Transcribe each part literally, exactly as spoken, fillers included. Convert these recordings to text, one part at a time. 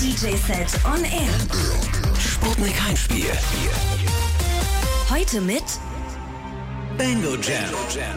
D J-Set on Air. Sputnik Heimspiel. Heute mit Bango Jam.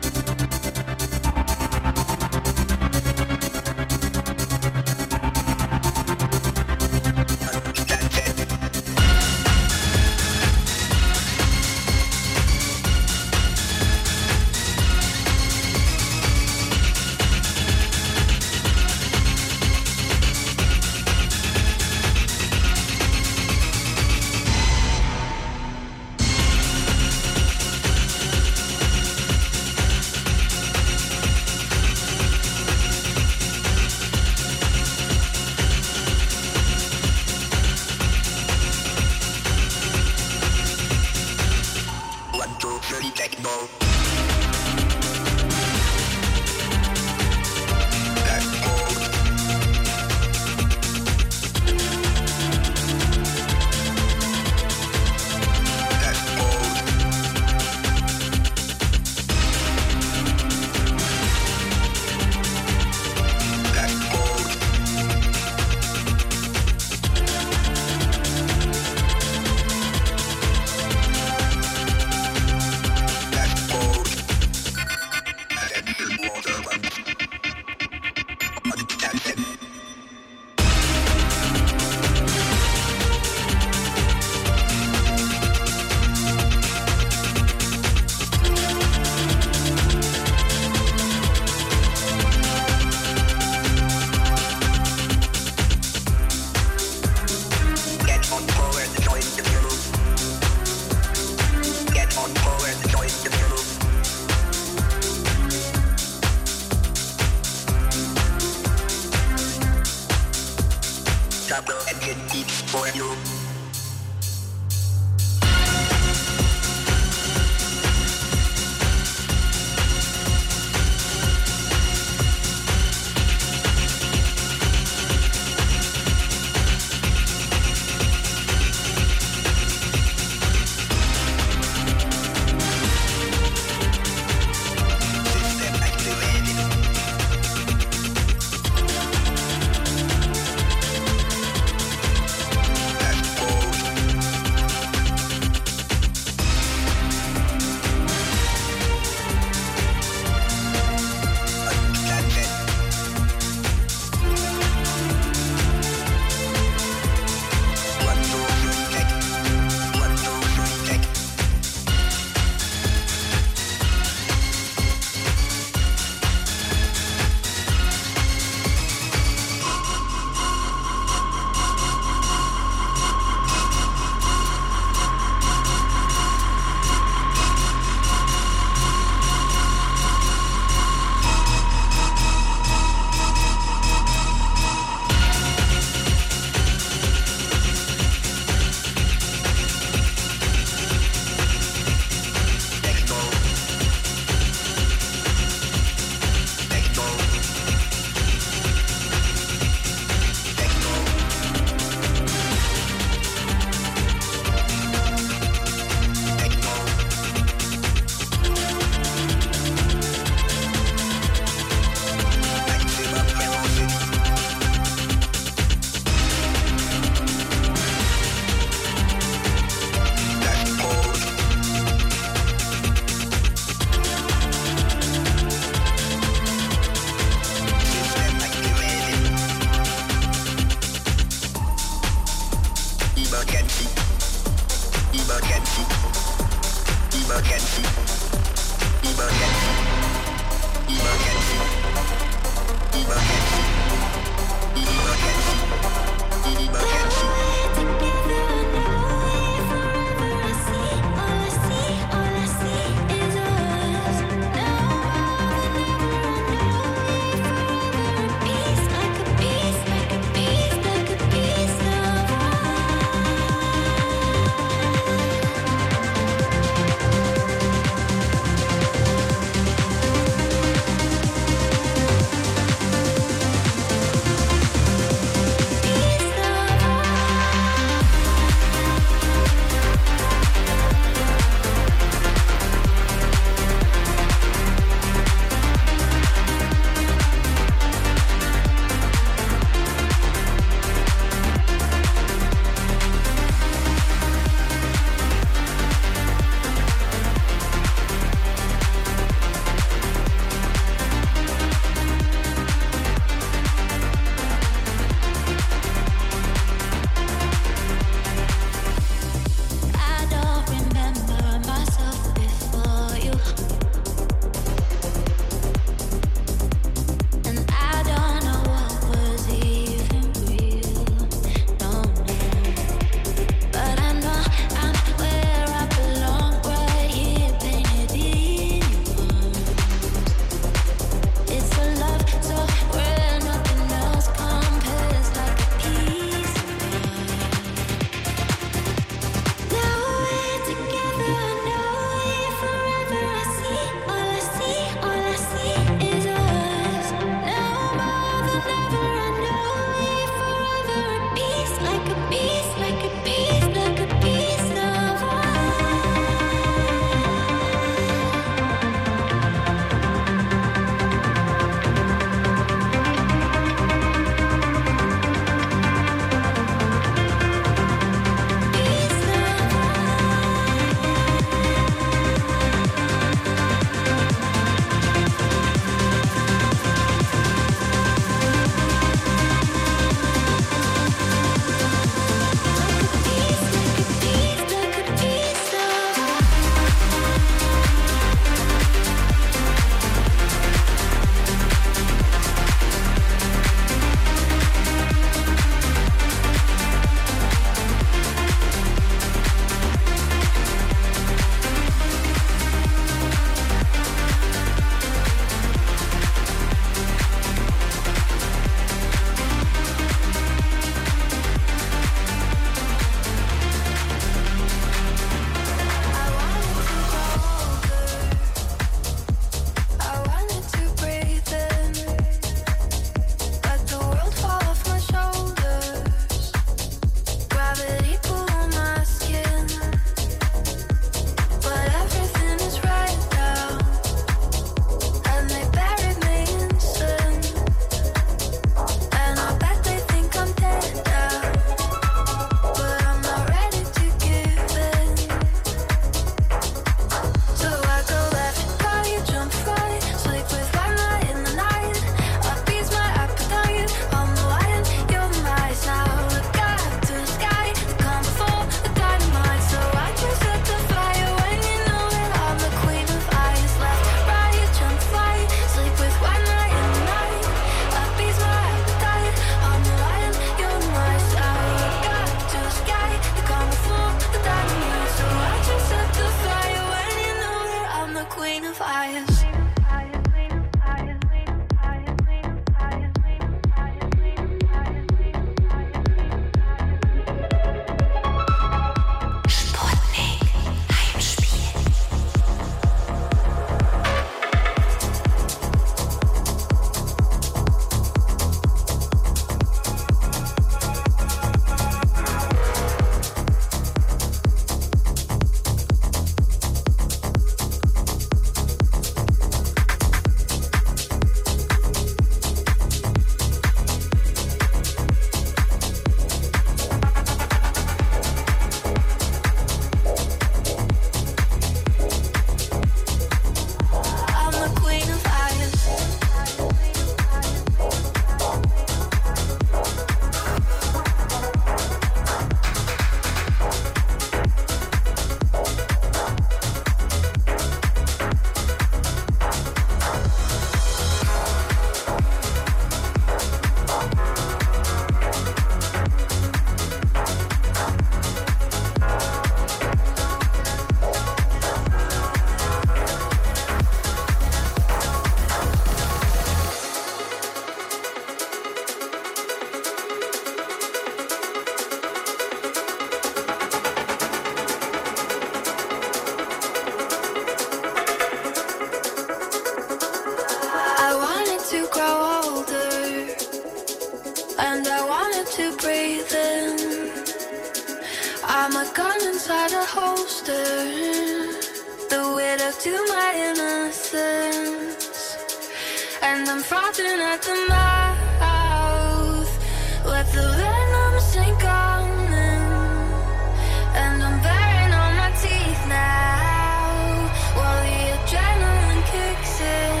I'm a gun inside a holster, the widow to my innocence, and I'm frothing at the mouth, let the venom sink on in, and I'm baring all my teeth now, while the adrenaline kicks in,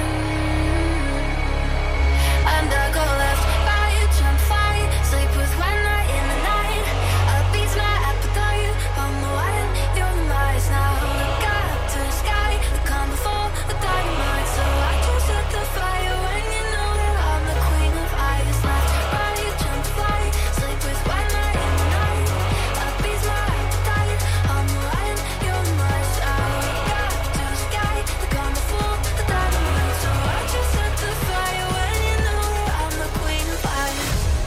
and I go left, right, jump, fight, sleep with one night in the night, upbeats my appetite, I'm the one, you're the mice now, look up to the sky, the calm before the dynamite, so I just set the fire when you know that I'm the queen of ice, left, right, jump, flight, sleep with one night in the night, upbeats my appetite, I'm the one, you're the mice now, look up to the sky, the calm before the dynamite, so I just set the fire when you know that I'm the queen of ice.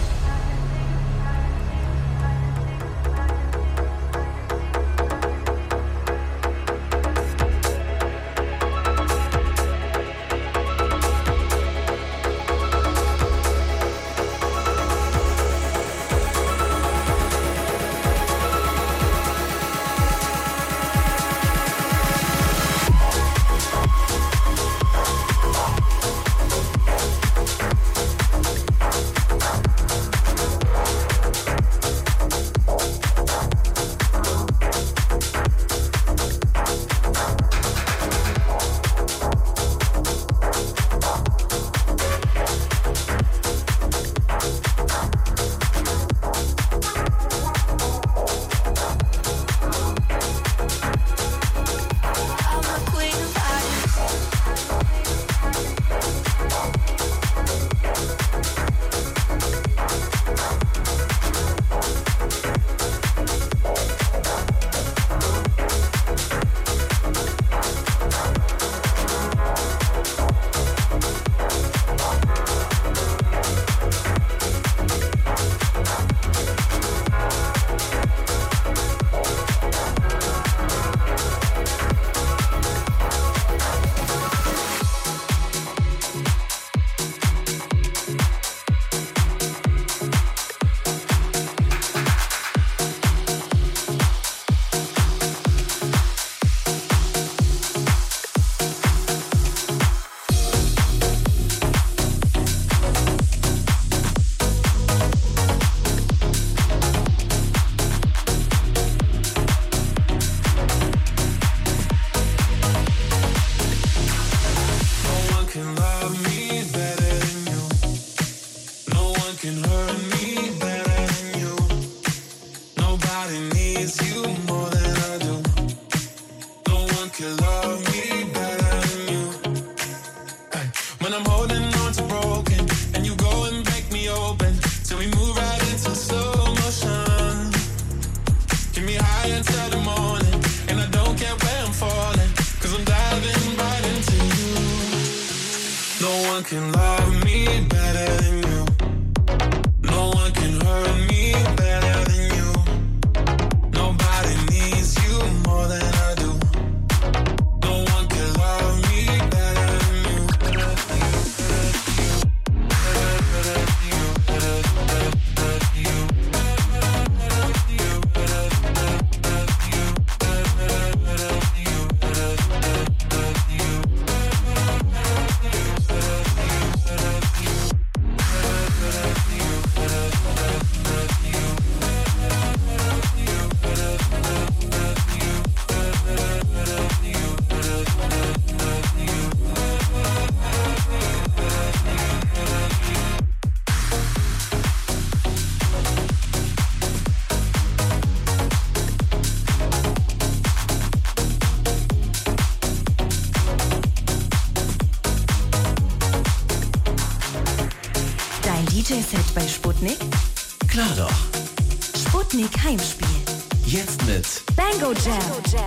I'm the queen of ice. D J-Set bei Sputnik? Klar doch. Sputnik Heimspiel. Jetzt mit Bango Jam.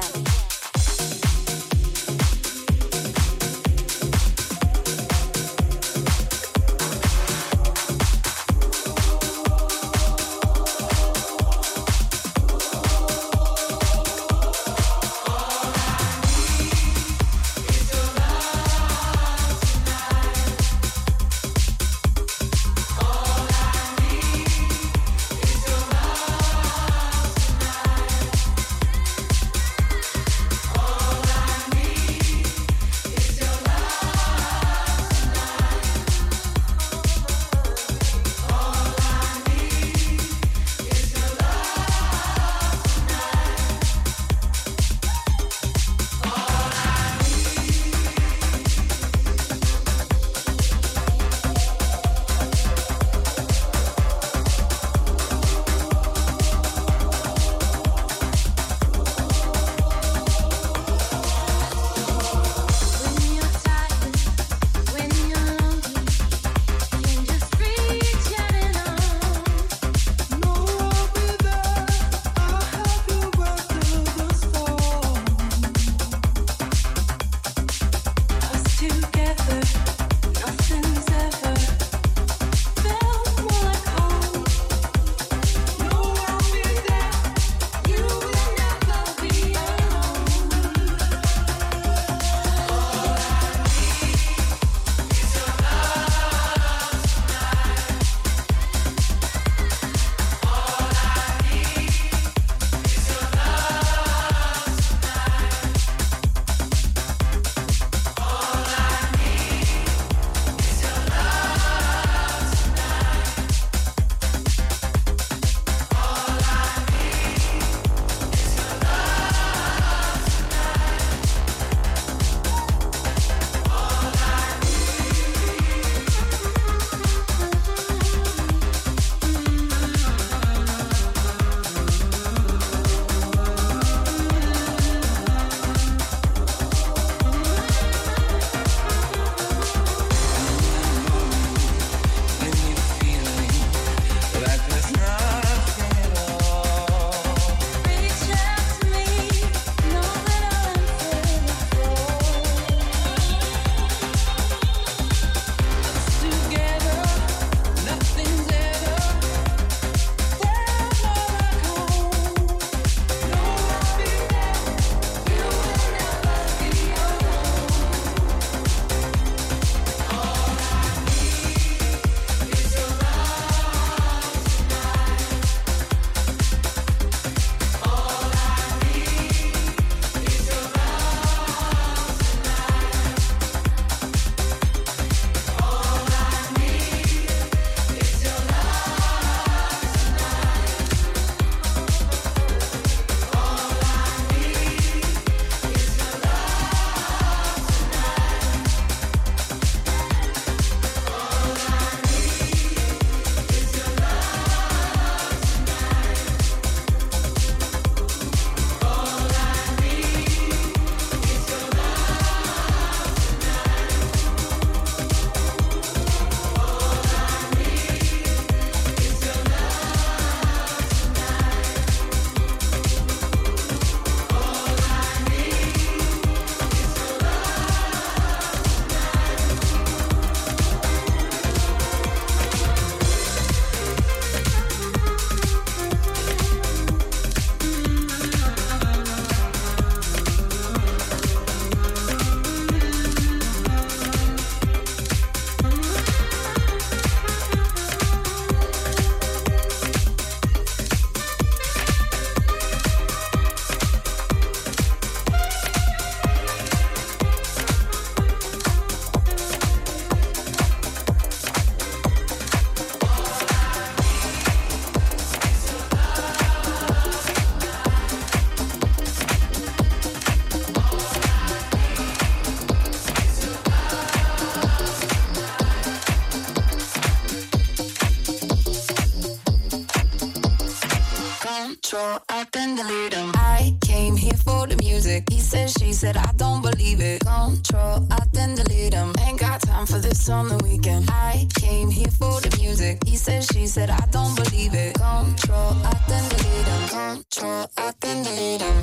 said I don't believe it. Control, I then delete him. Ain't got time for this on the weekend. I came here for the music. He said, she said I don't believe it. Control, I then delete him. Control, I then delete him.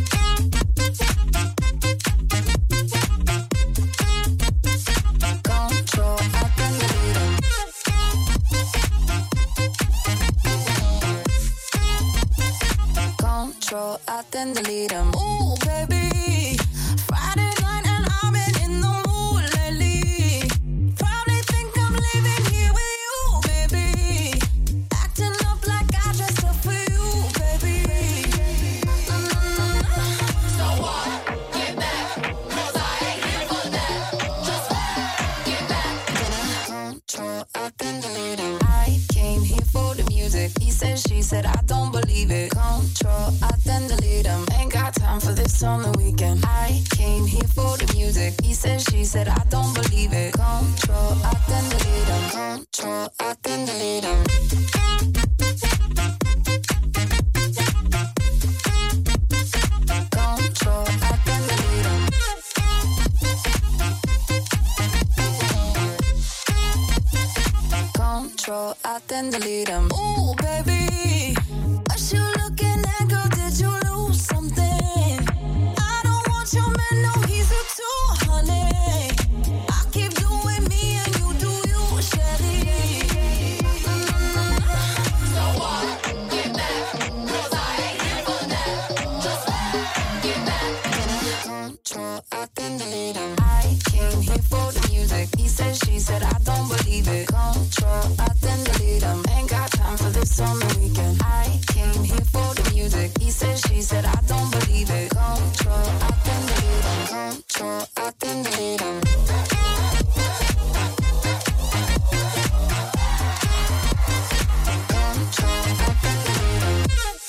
Control, I then delete him. Control, I then delete him. Ooh, baby, Friday night and I've been in the mood lately. Probably think I'm leaving here with you, baby. Acting up like I dressed up for you, baby. Mm-hmm. So what? Get back, 'cause I ain't here for that. Just get back. Control, I then delete him. I came here for the music. He said, she said, I don't believe it. Control, I then delete him. Ain't got time for this on the weekend. I came here for the music. He said, she said, I don't believe it. Control, I then delete him. Control, I then delete him. Control, I then delete him. Control, I then delete him. Ooh, baby, what you looking at, girl? Did you lose something? I don't want your man, no, he's a two, honey. I keep doing me and you do you, Sherry. Mm-hmm. So what? Get back, 'cause I ain't here for that. Just get back. Control, I then delete him. I came here for the music. He said, she said, I don't believe it. Control, I then delete him. Ain't got time for this on the weekend. I came here for the music. He said, she said, I don't believe it. Control, I then delete him. Control, I then delete him. Control, I then delete him.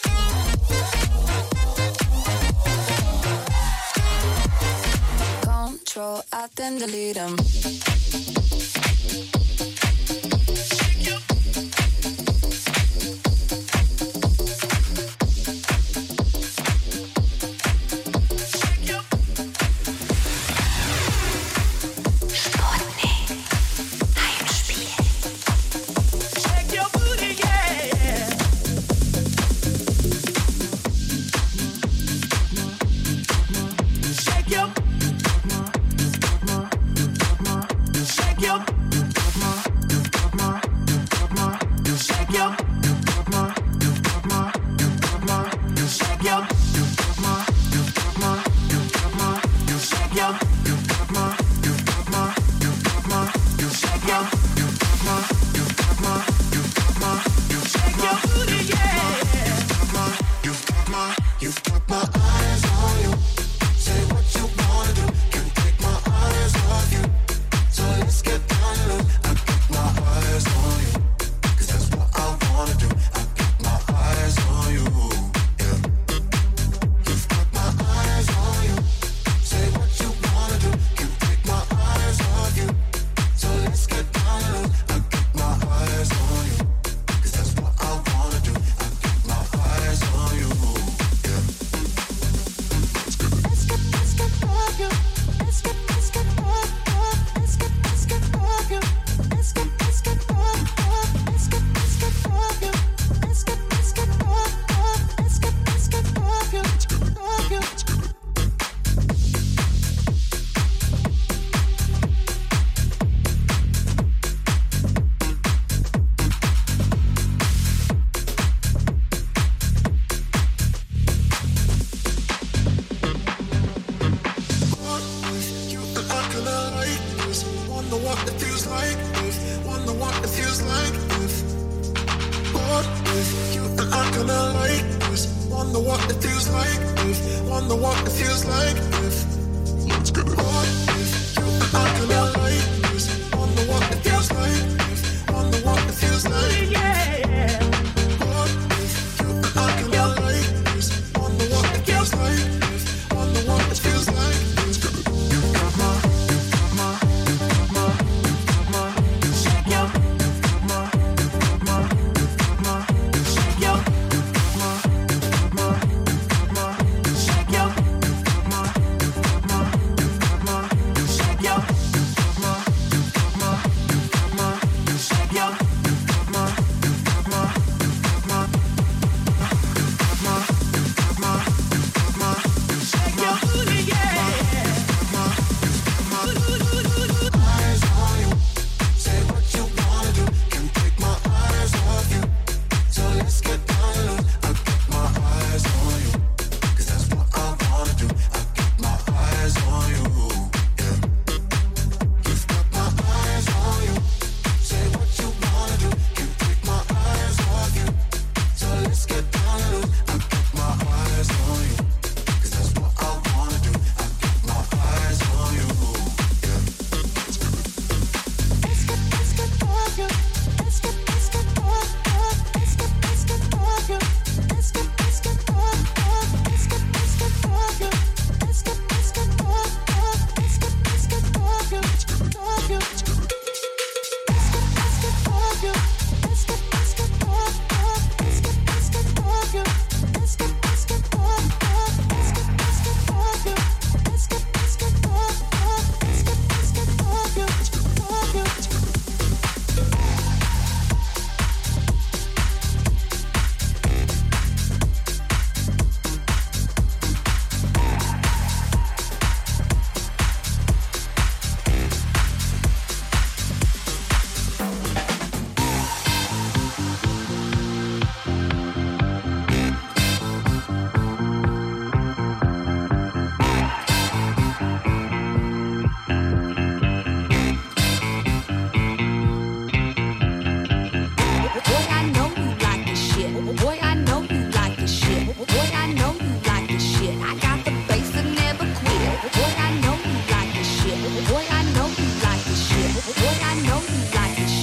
Control, I then delete him.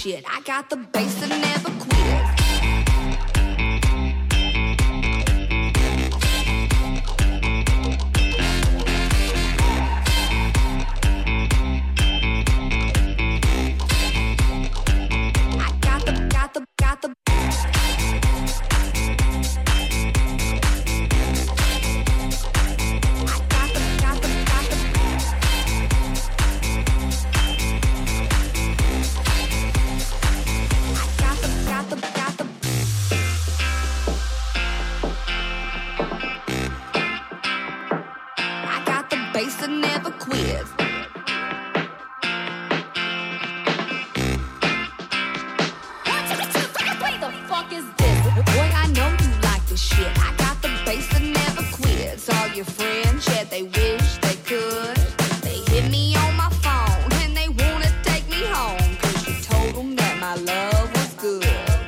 shit. I got the bass that never quits. Bass that never quits. One, two, two, three, what the fuck is this? Boy, I know you like this shit. I got the bass that never quits. All your friends, yeah, they wish they could. They hit me on my phone and they wanna take me home. Cause you told them that my love was good.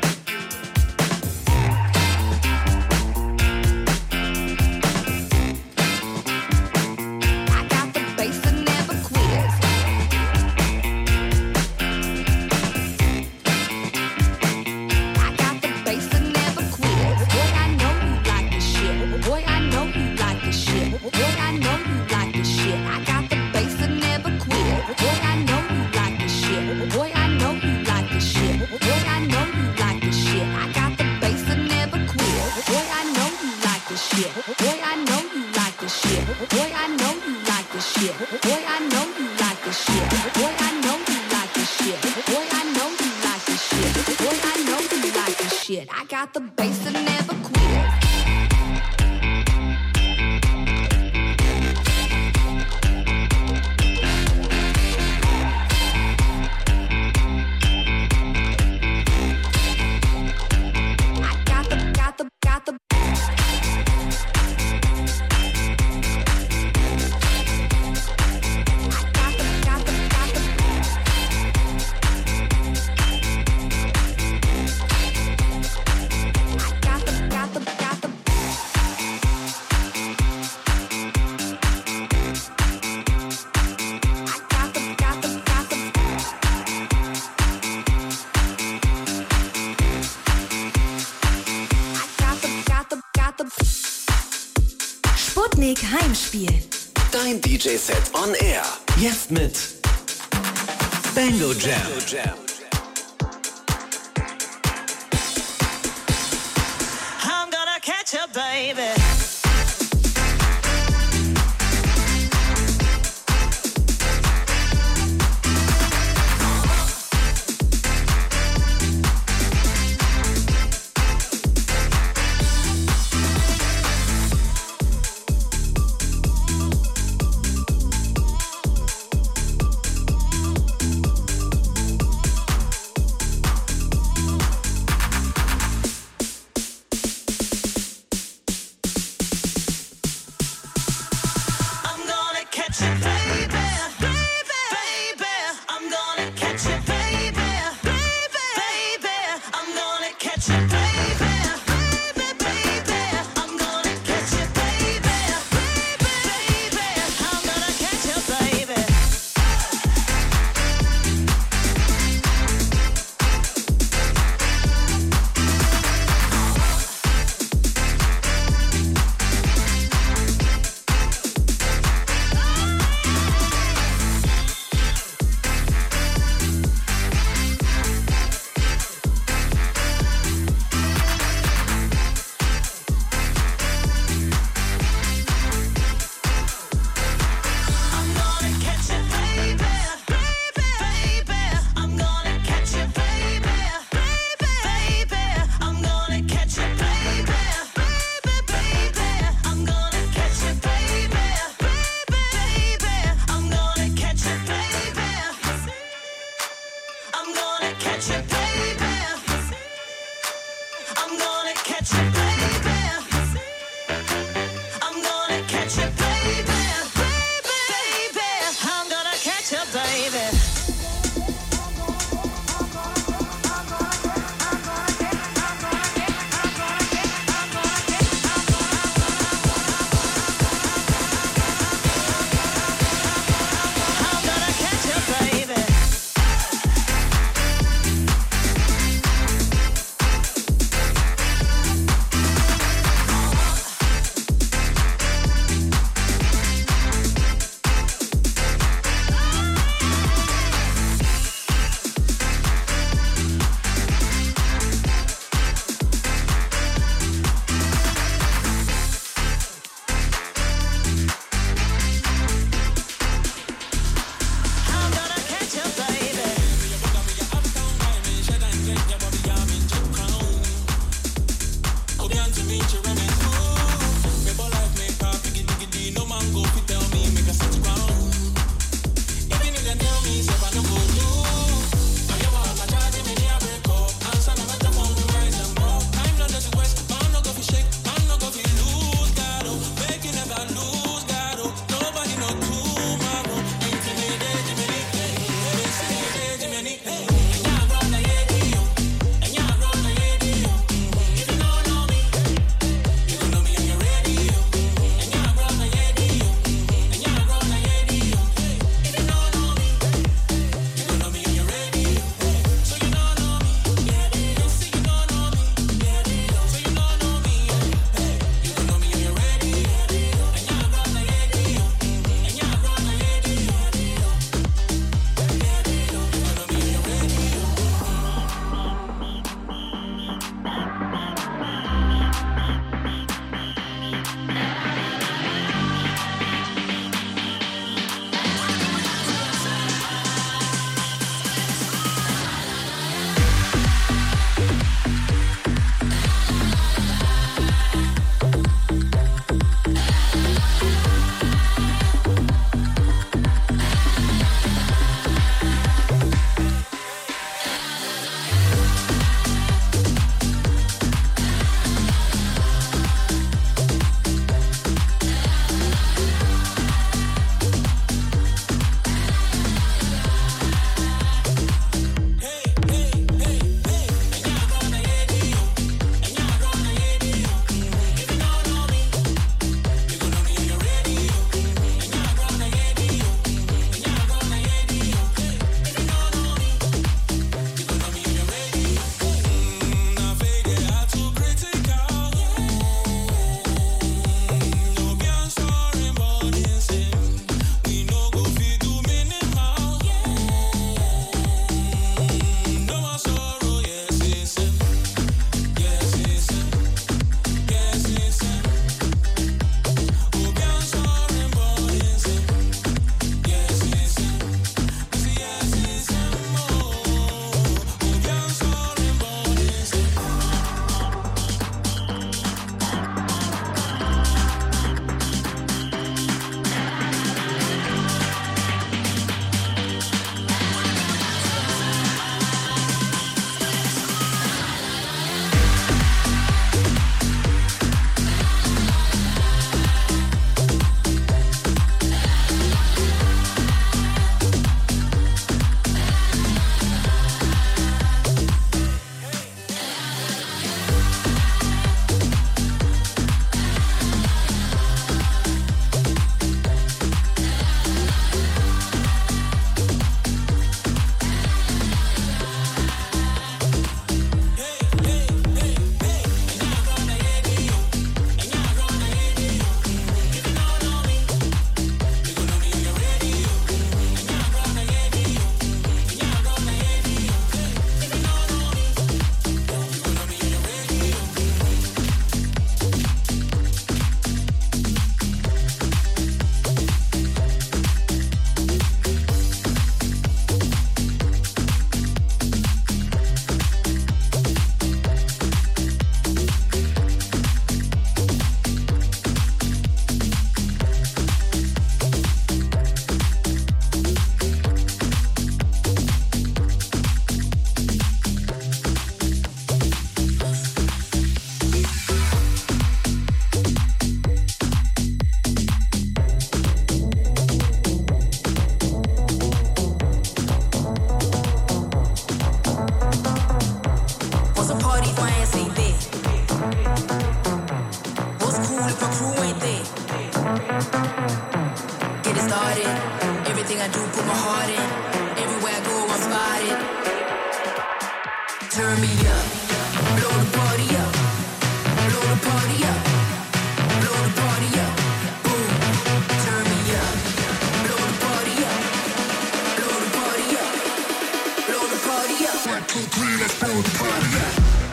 I got the bass that never quits. I got the, got the, got the. Sputnik Heimspiel. Dein D J-Set on Air. Jetzt mit Bango Jam. I'm gonna catch you, baby. my ass ain't there? What's cool if my crew ain't there? Get it started. Everything I do, put my heart in. Everywhere I go, I'm spotted. Turn me up, blow the party up, blow the party up, blow the party up. Boom, turn me up, blow the party up, blow the party up, blow the party up. One, two, three, let's blow the party up.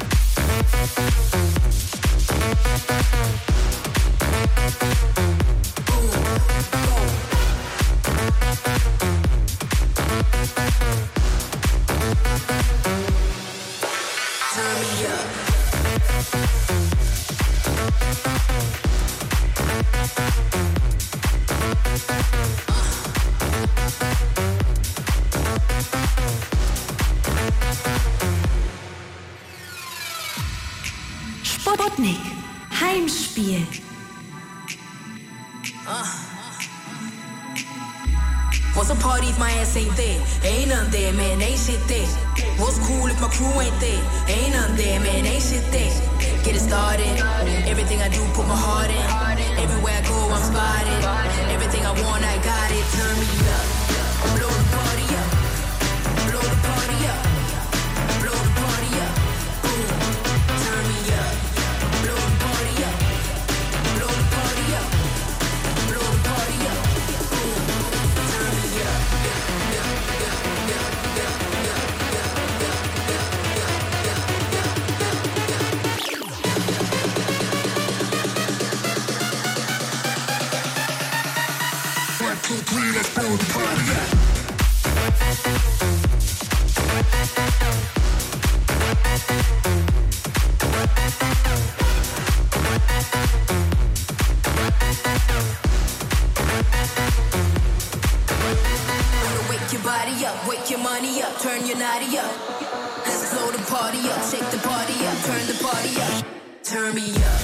Sputnik Heimspiel. What's a party if my ass ain't there? Ain't none there, man, ain't shit there. What's cool if my crew ain't there? Ain't none there, man, ain't shit there. Get it started. Everything I do, put my heart in. Everywhere I go, I'm spotted. Everything I want, I got it. Turn me up. Blow the party up. Blow the party up. Blow the party up. Boom. Turn me up. Blow the party up. Blow the party up. Blow the party up. Boom. Turn me up. One, two, three, let's blow the party up. Wake your body up, wake your money up, turn your naughty up. Let's blow the party up, shake the party up, turn the party up, turn me up.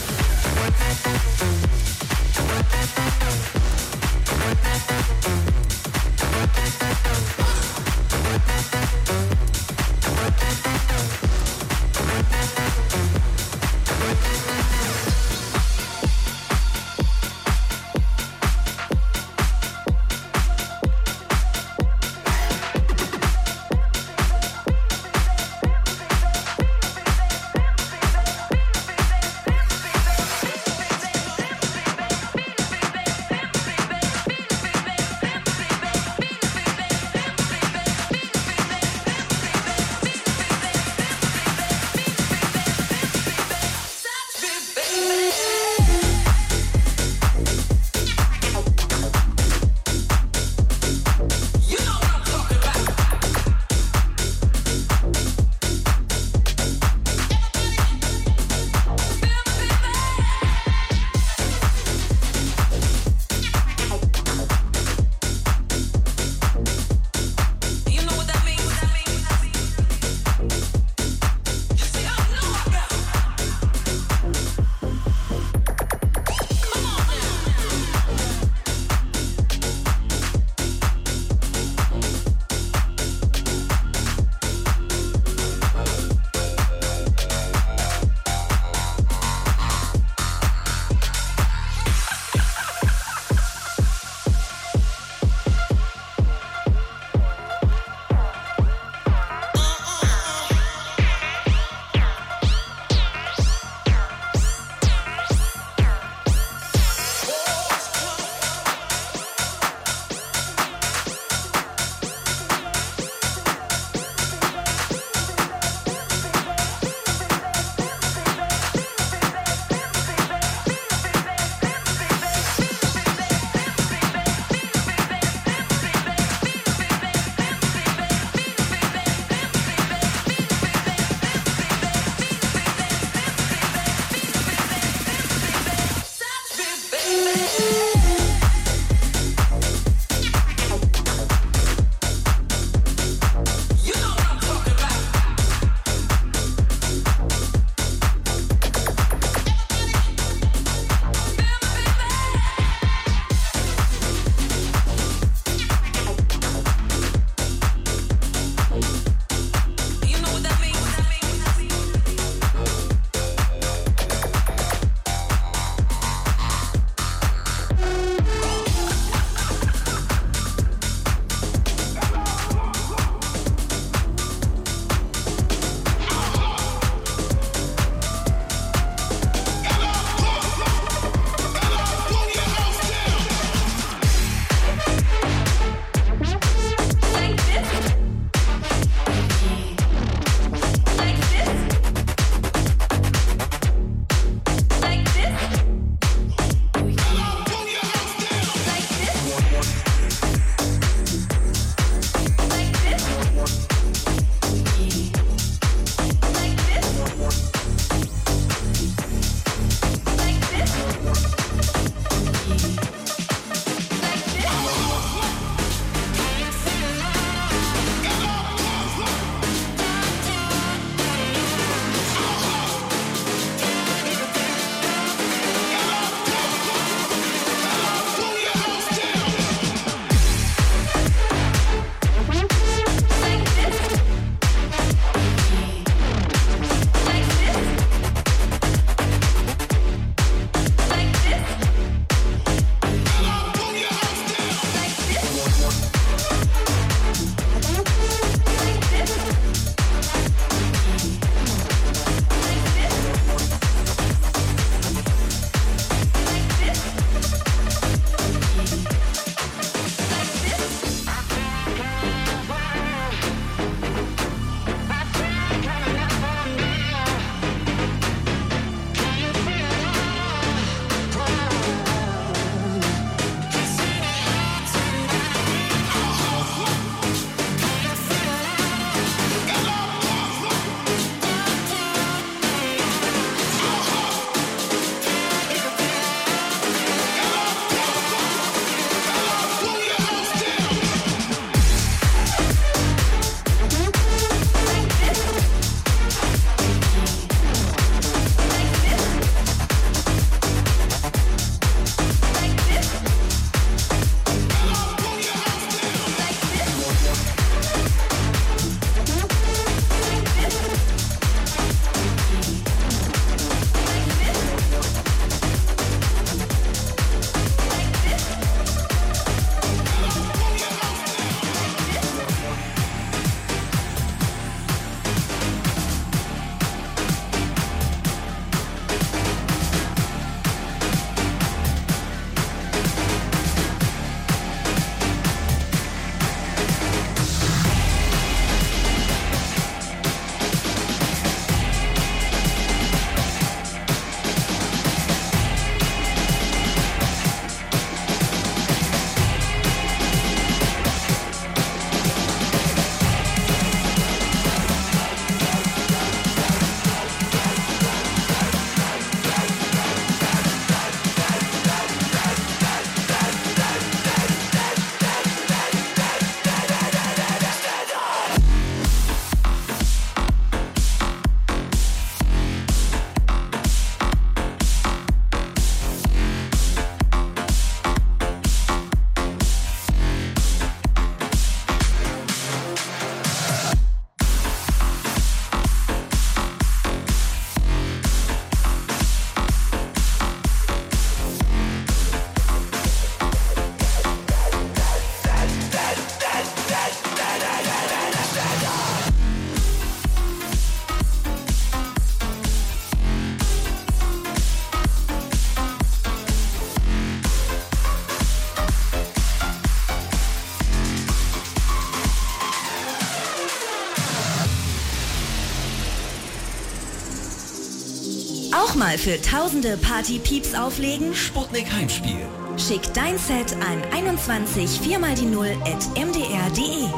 Auch mal für tausende Party-Pieps auflegen? Sputnik Heimspiel. Schick dein Set an einundzwanzig vier mal die null at m d r punkt d e.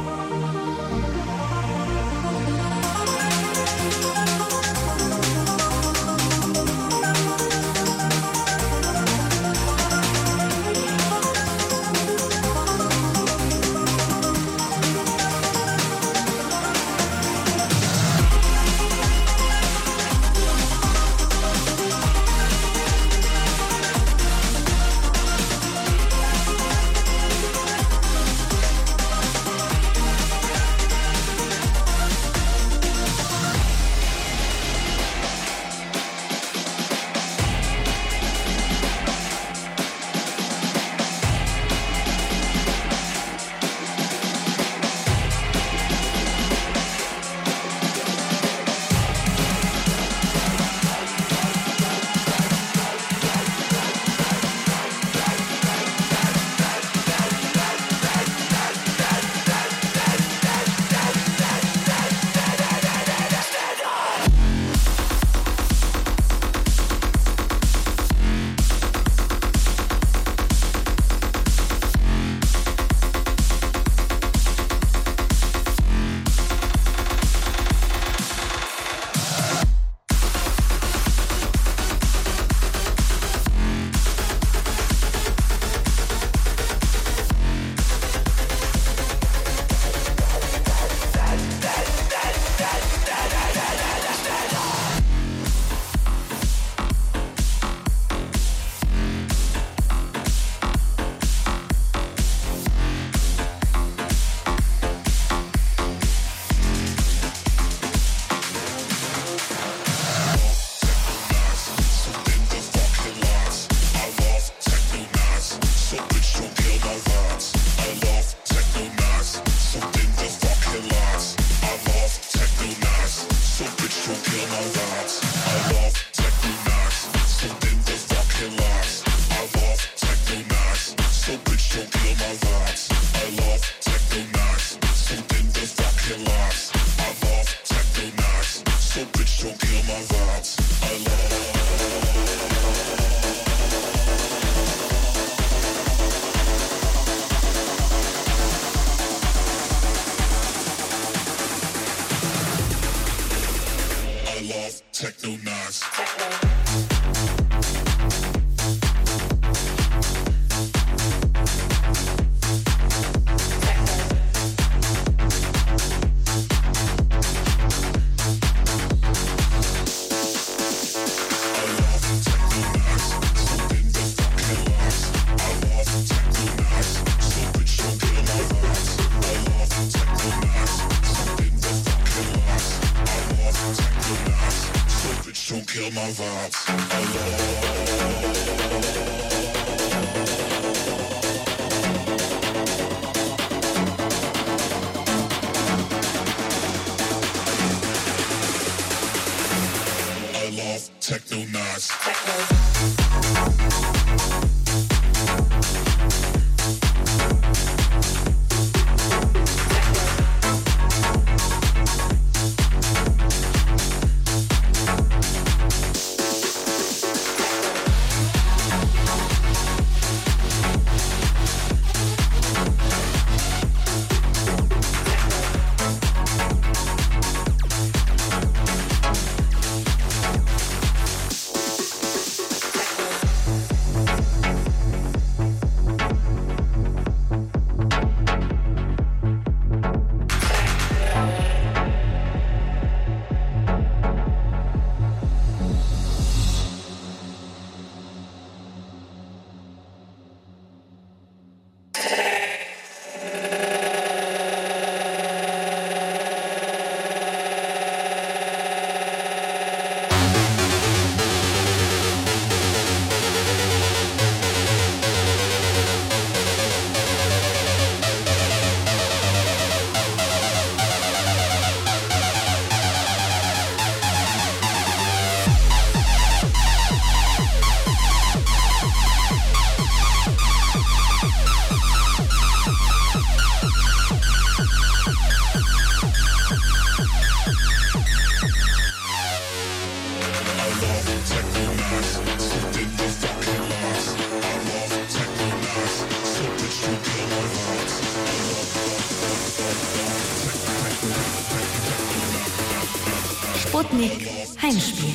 Sputnik Heimspiel.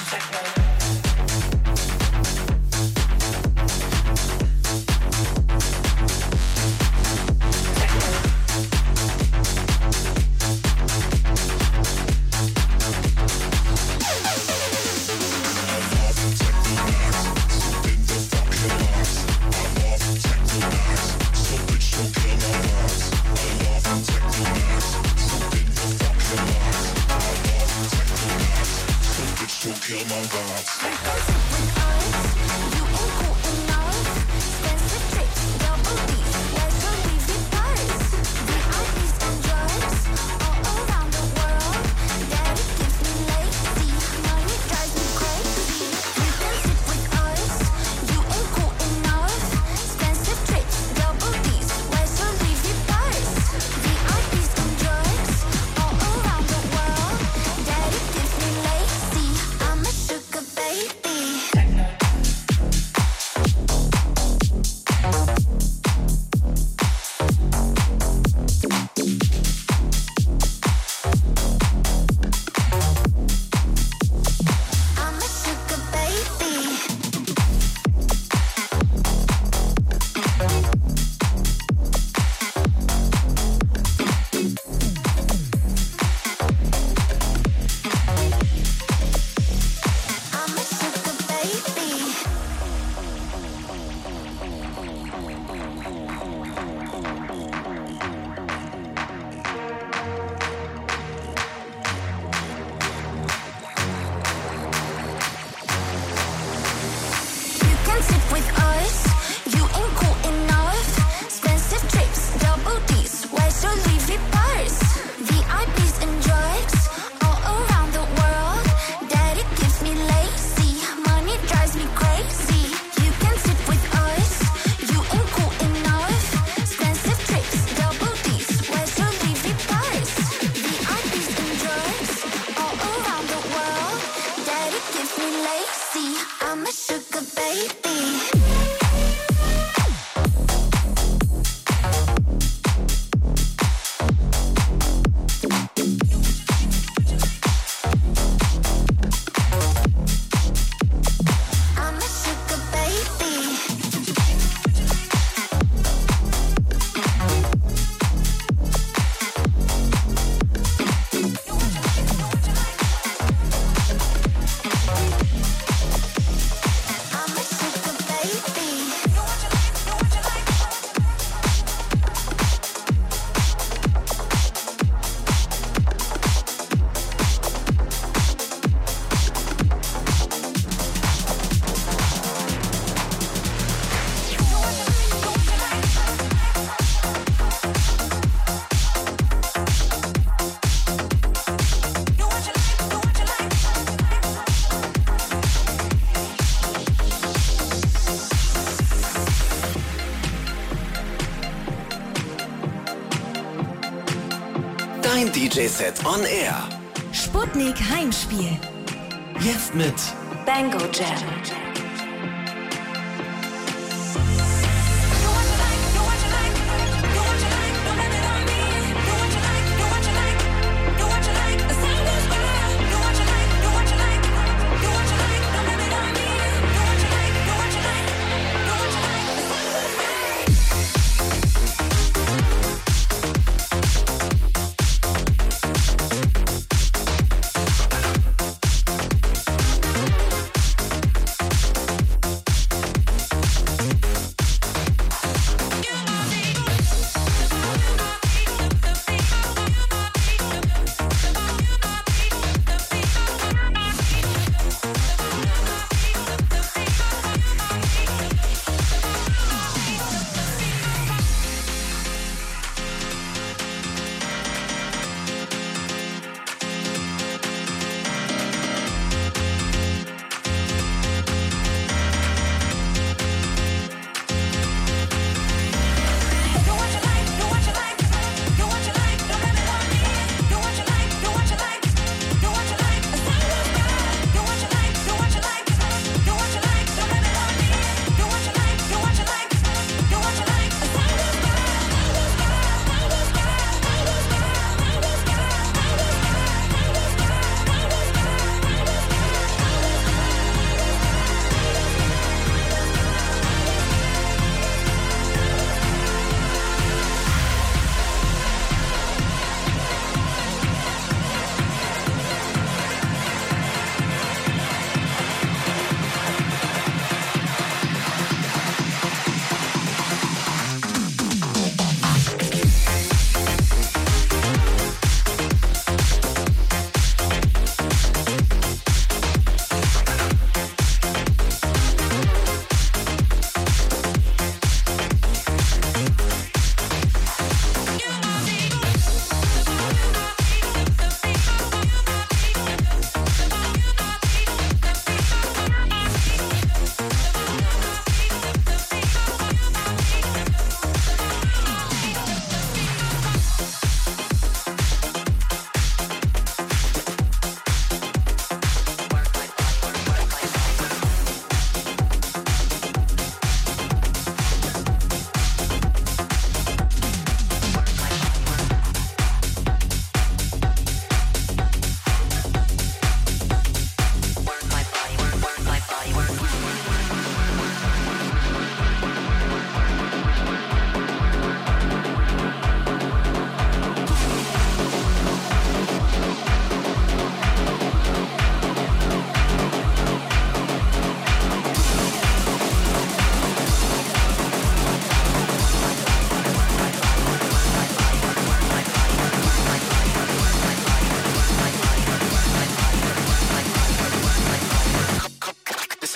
Dein D J-Set on Air. Sputnik Heimspiel. Jetzt mit Bango Jam.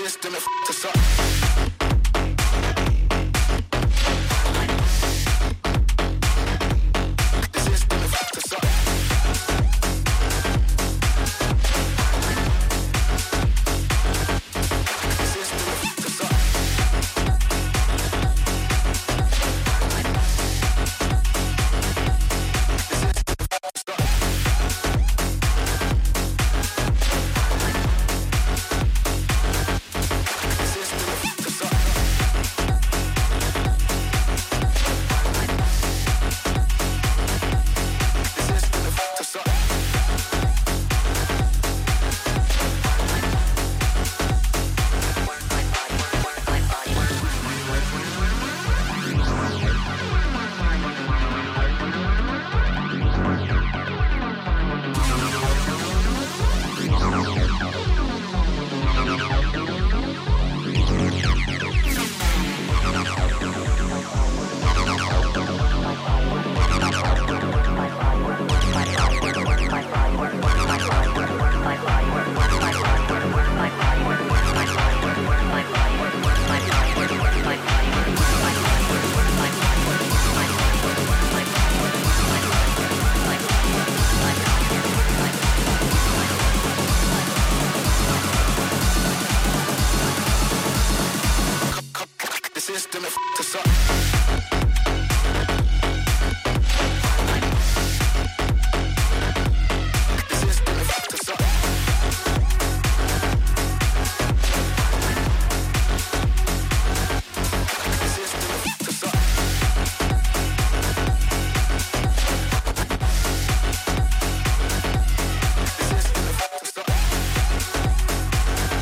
system, it f***ed us up. System, it f***ed us up.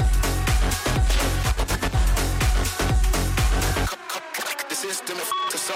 System, it f***ed us up.